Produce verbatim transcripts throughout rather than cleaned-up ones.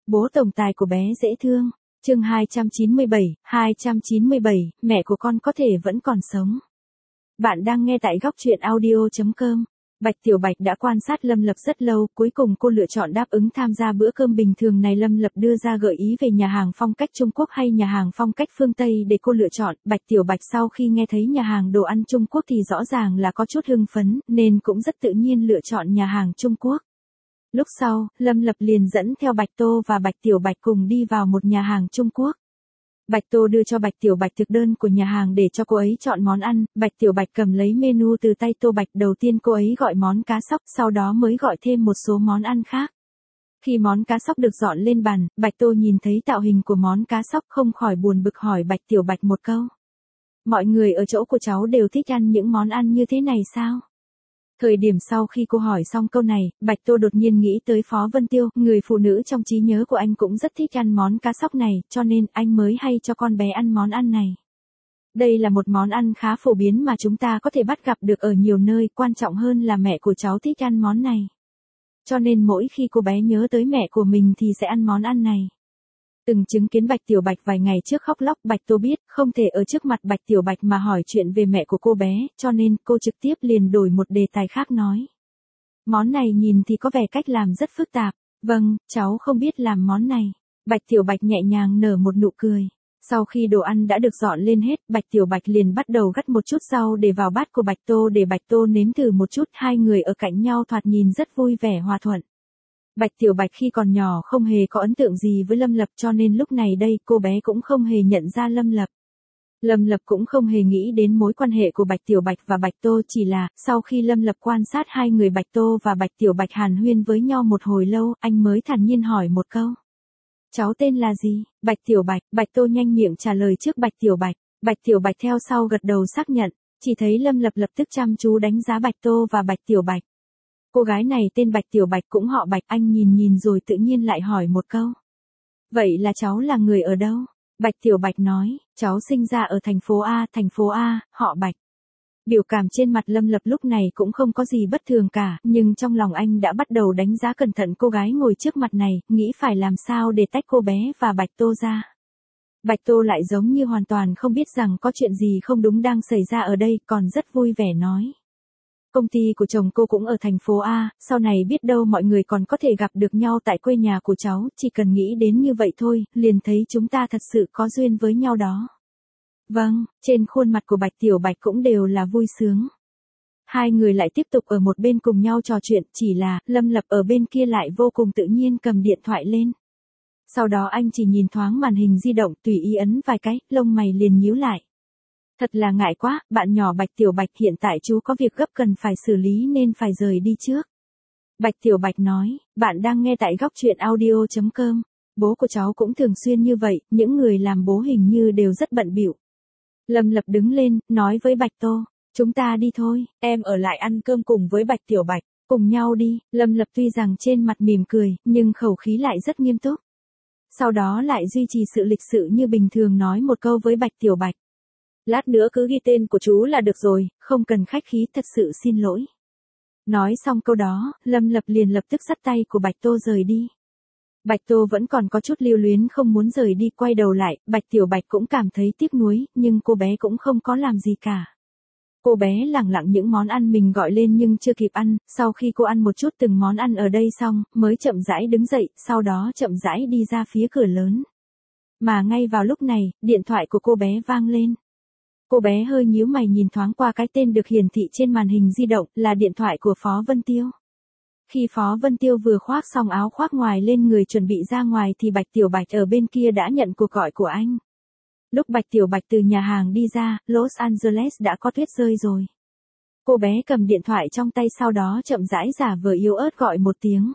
Bố tổng tài của bé dễ thương. Chương hai trăm chín mươi bảy, hai trăm chín mươi bảy, mẹ của con có thể vẫn còn sống. Bạn đang nghe tại góc truyện audio chấm com. Bạch Tiểu Bạch đã quan sát Lâm Lập rất lâu, cuối cùng cô lựa chọn đáp ứng tham gia bữa cơm bình thường này. Lâm Lập đưa ra gợi ý về nhà hàng phong cách Trung Quốc hay nhà hàng phong cách phương Tây để cô lựa chọn. Bạch Tiểu Bạch sau khi nghe thấy nhà hàng đồ ăn Trung Quốc thì rõ ràng là có chút hưng phấn, nên cũng rất tự nhiên lựa chọn nhà hàng Trung Quốc. Lúc sau, Lâm Lập liền dẫn theo Bạch Tô và Bạch Tiểu Bạch cùng đi vào một nhà hàng Trung Quốc. Bạch Tô đưa cho Bạch Tiểu Bạch thực đơn của nhà hàng để cho cô ấy chọn món ăn. Bạch Tiểu Bạch cầm lấy menu từ tay Tô Bạch. Đầu tiên cô ấy gọi món cá sóc, sau đó mới gọi thêm một số món ăn khác. Khi món cá sóc được dọn lên bàn, Bạch Tô nhìn thấy tạo hình của món cá sóc không khỏi buồn bực hỏi Bạch Tiểu Bạch một câu. Mọi người ở chỗ của cháu đều thích ăn những món ăn như thế này sao? Thời điểm sau khi cô hỏi xong câu này, Bạch Tô đột nhiên nghĩ tới Phó Vân Tiêu, người phụ nữ trong trí nhớ của anh cũng rất thích ăn món cá sóc này, cho nên anh mới hay cho con bé ăn món ăn này. Đây là một món ăn khá phổ biến mà chúng ta có thể bắt gặp được ở nhiều nơi, quan trọng hơn là mẹ của cháu thích ăn món này. Cho nên mỗi khi cô bé nhớ tới mẹ của mình thì sẽ ăn món ăn này. Từng chứng kiến Bạch Tiểu Bạch vài ngày trước khóc lóc, Bạch Tô biết không thể ở trước mặt Bạch Tiểu Bạch mà hỏi chuyện về mẹ của cô bé, cho nên cô trực tiếp liền đổi một đề tài khác nói. Món này nhìn thì có vẻ cách làm rất phức tạp. Vâng, cháu không biết làm món này. Bạch Tiểu Bạch nhẹ nhàng nở một nụ cười. Sau khi đồ ăn đã được dọn lên hết, Bạch Tiểu Bạch liền bắt đầu gắp một chút rau để vào bát của Bạch Tô để Bạch Tô nếm thử một chút. Hai người ở cạnh nhau thoạt nhìn rất vui vẻ hòa thuận. Bạch Tiểu Bạch khi còn nhỏ không hề có ấn tượng gì với Lâm Lập, cho nên lúc này đây cô bé cũng không hề nhận ra Lâm Lập. Lâm Lập cũng không hề nghĩ đến mối quan hệ của Bạch Tiểu Bạch và Bạch Tô, chỉ là sau khi Lâm Lập quan sát hai người Bạch Tô và Bạch Tiểu Bạch hàn huyên với nhau một hồi lâu, anh mới thản nhiên hỏi một câu. Cháu tên là gì? Bạch Tiểu Bạch. Bạch Tô nhanh miệng trả lời trước Bạch Tiểu Bạch. Bạch Tiểu Bạch theo sau gật đầu xác nhận, chỉ thấy Lâm Lập lập tức chăm chú đánh giá Bạch Tô và Bạch Tiểu Bạch. Cô gái này tên Bạch Tiểu Bạch cũng họ Bạch, anh nhìn nhìn rồi tự nhiên lại hỏi một câu. Vậy là cháu là người ở đâu? Bạch Tiểu Bạch nói, cháu sinh ra ở thành phố A, thành phố A, họ Bạch. Biểu cảm trên mặt Lâm Lập lúc này cũng không có gì bất thường cả, nhưng trong lòng anh đã bắt đầu đánh giá cẩn thận cô gái ngồi trước mặt này, nghĩ phải làm sao để tách cô bé và Bạch Tô ra. Bạch Tô lại giống như hoàn toàn không biết rằng có chuyện gì không đúng đang xảy ra ở đây, còn rất vui vẻ nói. Công ty của chồng cô cũng ở thành phố A, sau này biết đâu mọi người còn có thể gặp được nhau tại quê nhà của cháu, chỉ cần nghĩ đến như vậy thôi, liền thấy chúng ta thật sự có duyên với nhau đó. Vâng, trên khuôn mặt của Bạch Tiểu Bạch cũng đều là vui sướng. Hai người lại tiếp tục ở một bên cùng nhau trò chuyện, chỉ là Lâm Lập ở bên kia lại vô cùng tự nhiên cầm điện thoại lên. Sau đó anh chỉ nhìn thoáng màn hình di động, tùy ý ấn vài cái, lông mày liền nhíu lại. Thật là ngại quá, bạn nhỏ Bạch Tiểu Bạch, hiện tại chú có việc gấp cần phải xử lý nên phải rời đi trước. Bạch Tiểu Bạch nói, bạn đang nghe tại góc truyện audio chấm com. Bố của cháu cũng thường xuyên như vậy, những người làm bố hình như đều rất bận bịu. Lâm Lập đứng lên, nói với Bạch Tô, chúng ta đi thôi, em ở lại ăn cơm cùng với Bạch Tiểu Bạch, cùng nhau đi. Lâm Lập tuy rằng trên mặt mỉm cười, nhưng khẩu khí lại rất nghiêm túc. Sau đó lại duy trì sự lịch sự như bình thường nói một câu với Bạch Tiểu Bạch. Lát nữa cứ ghi tên của chú là được rồi, không cần khách khí, thật sự xin lỗi. Nói xong câu đó, Lâm Lập liền lập tức dắt tay của Bạch Tô rời đi. Bạch Tô vẫn còn có chút lưu luyến không muốn rời đi, quay đầu lại, Bạch Tiểu Bạch cũng cảm thấy tiếc nuối, nhưng cô bé cũng không có làm gì cả. Cô bé lẳng lặng những món ăn mình gọi lên nhưng chưa kịp ăn, sau khi cô ăn một chút từng món ăn ở đây xong, mới chậm rãi đứng dậy, sau đó chậm rãi đi ra phía cửa lớn. Mà ngay vào lúc này, điện thoại của cô bé vang lên. Cô bé hơi nhíu mày nhìn thoáng qua cái tên được hiển thị trên màn hình di động, là điện thoại của Phó Vân Tiêu. Khi Phó Vân Tiêu vừa khoác xong áo khoác ngoài lên người chuẩn bị ra ngoài thì Bạch Tiểu Bạch ở bên kia đã nhận cuộc gọi của anh. Lúc Bạch Tiểu Bạch từ nhà hàng đi ra, Los Angeles đã có tuyết rơi rồi. Cô bé cầm điện thoại trong tay, sau đó chậm rãi giả vờ yếu ớt gọi một tiếng.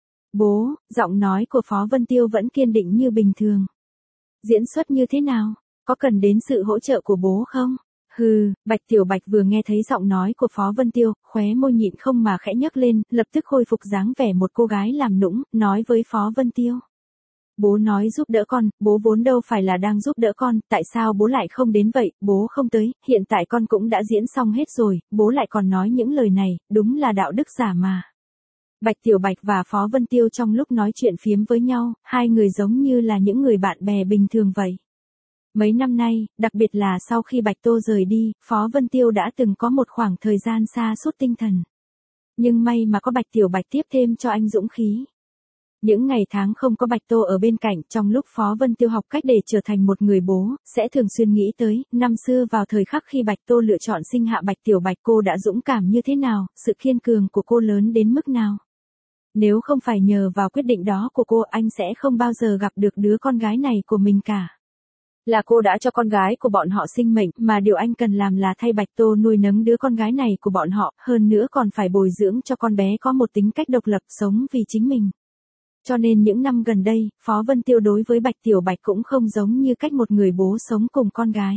Bố, giọng nói của Phó Vân Tiêu vẫn kiên định như bình thường. Diễn xuất như thế nào? Có cần đến sự hỗ trợ của bố không? Hừ, Bạch Tiểu Bạch vừa nghe thấy giọng nói của Phó Vân Tiêu, khóe môi nhịn không mà khẽ nhấc lên, lập tức khôi phục dáng vẻ một cô gái làm nũng, nói với Phó Vân Tiêu. Bố nói giúp đỡ con, bố vốn đâu phải là đang giúp đỡ con, tại sao bố lại không đến vậy, bố không tới, hiện tại con cũng đã diễn xong hết rồi, bố lại còn nói những lời này, đúng là đạo đức giả mà. Bạch Tiểu Bạch và Phó Vân Tiêu trong lúc nói chuyện phiếm với nhau, hai người giống như là những người bạn bè bình thường vậy. Mấy năm nay, đặc biệt là sau khi Bạch Tô rời đi, Phó Vân Tiêu đã từng có một khoảng thời gian sa sút tinh thần. Nhưng may mà có Bạch Tiểu Bạch tiếp thêm cho anh dũng khí. Những ngày tháng không có Bạch Tô ở bên cạnh, trong lúc Phó Vân Tiêu học cách để trở thành một người bố, sẽ thường xuyên nghĩ tới, năm xưa vào thời khắc khi Bạch Tô lựa chọn sinh hạ Bạch Tiểu Bạch cô đã dũng cảm như thế nào, sự kiên cường của cô lớn đến mức nào. Nếu không phải nhờ vào quyết định đó của cô, anh sẽ không bao giờ gặp được đứa con gái này của mình cả. Là cô đã cho con gái của bọn họ sinh mệnh, mà điều anh cần làm là thay Bạch Tô nuôi nấng đứa con gái này của bọn họ, hơn nữa còn phải bồi dưỡng cho con bé có một tính cách độc lập, sống vì chính mình. Cho nên những năm gần đây, Phó Vân Tiêu đối với Bạch Tiểu Bạch cũng không giống như cách một người bố sống cùng con gái.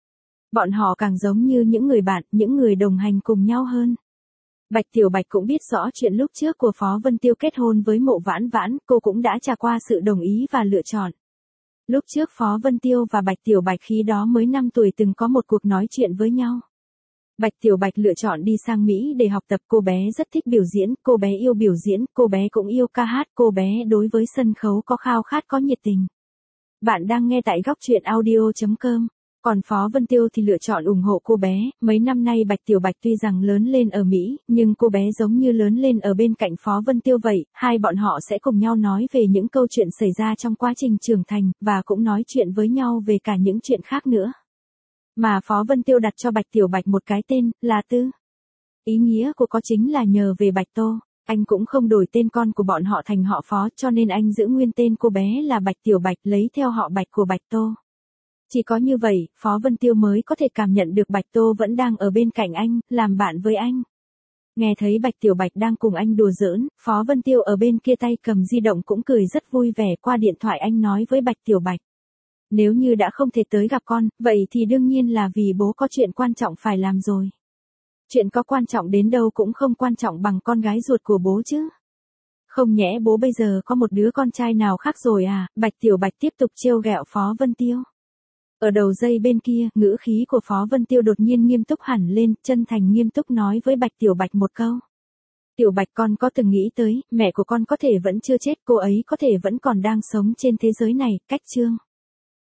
Bọn họ càng giống như những người bạn, những người đồng hành cùng nhau hơn. Bạch Tiểu Bạch cũng biết rõ chuyện lúc trước của Phó Vân Tiêu kết hôn với Mộ Vãn Vãn, cô cũng đã trải qua sự đồng ý và lựa chọn. Lúc trước Phó Vân Tiêu và Bạch Tiểu Bạch khi đó mới năm tuổi từng có một cuộc nói chuyện với nhau. Bạch Tiểu Bạch lựa chọn đi sang Mỹ để học tập, cô bé rất thích biểu diễn, cô bé yêu biểu diễn, cô bé cũng yêu ca hát, cô bé đối với sân khấu có khao khát, có nhiệt tình. Bạn đang nghe tại góc truyện audio chấm com. Còn Phó Vân Tiêu thì lựa chọn ủng hộ cô bé, mấy năm nay Bạch Tiểu Bạch tuy rằng lớn lên ở Mỹ, nhưng cô bé giống như lớn lên ở bên cạnh Phó Vân Tiêu vậy, hai bọn họ sẽ cùng nhau nói về những câu chuyện xảy ra trong quá trình trưởng thành, và cũng nói chuyện với nhau về cả những chuyện khác nữa. Mà Phó Vân Tiêu đặt cho Bạch Tiểu Bạch một cái tên, là Tư. Ý nghĩa của có chính là nhờ về Bạch Tô. Anh cũng không đổi tên con của bọn họ thành họ Phó, cho nên anh giữ nguyên tên cô bé là Bạch Tiểu Bạch, lấy theo họ Bạch của Bạch Tô. Chỉ có như vậy, Phó Vân Tiêu mới có thể cảm nhận được Bạch Tô vẫn đang ở bên cạnh anh, làm bạn với anh. Nghe thấy Bạch Tiểu Bạch đang cùng anh đùa giỡn, Phó Vân Tiêu ở bên kia tay cầm di động cũng cười rất vui vẻ. Qua điện thoại anh nói với Bạch Tiểu Bạch. Nếu như đã không thể tới gặp con, vậy thì đương nhiên là vì bố có chuyện quan trọng phải làm rồi. Chuyện có quan trọng đến đâu cũng không quan trọng bằng con gái ruột của bố chứ. Không nhẽ bố bây giờ có một đứa con trai nào khác rồi à? Bạch Tiểu Bạch tiếp tục trêu ghẹo Phó Vân Tiêu. Ở đầu dây bên kia, ngữ khí của Phó Vân Tiêu đột nhiên nghiêm túc hẳn lên, chân thành nghiêm túc nói với Bạch Tiểu Bạch một câu. Tiểu Bạch, con có từng nghĩ tới, mẹ của con có thể vẫn chưa chết, cô ấy có thể vẫn còn đang sống trên thế giới này, cách chương.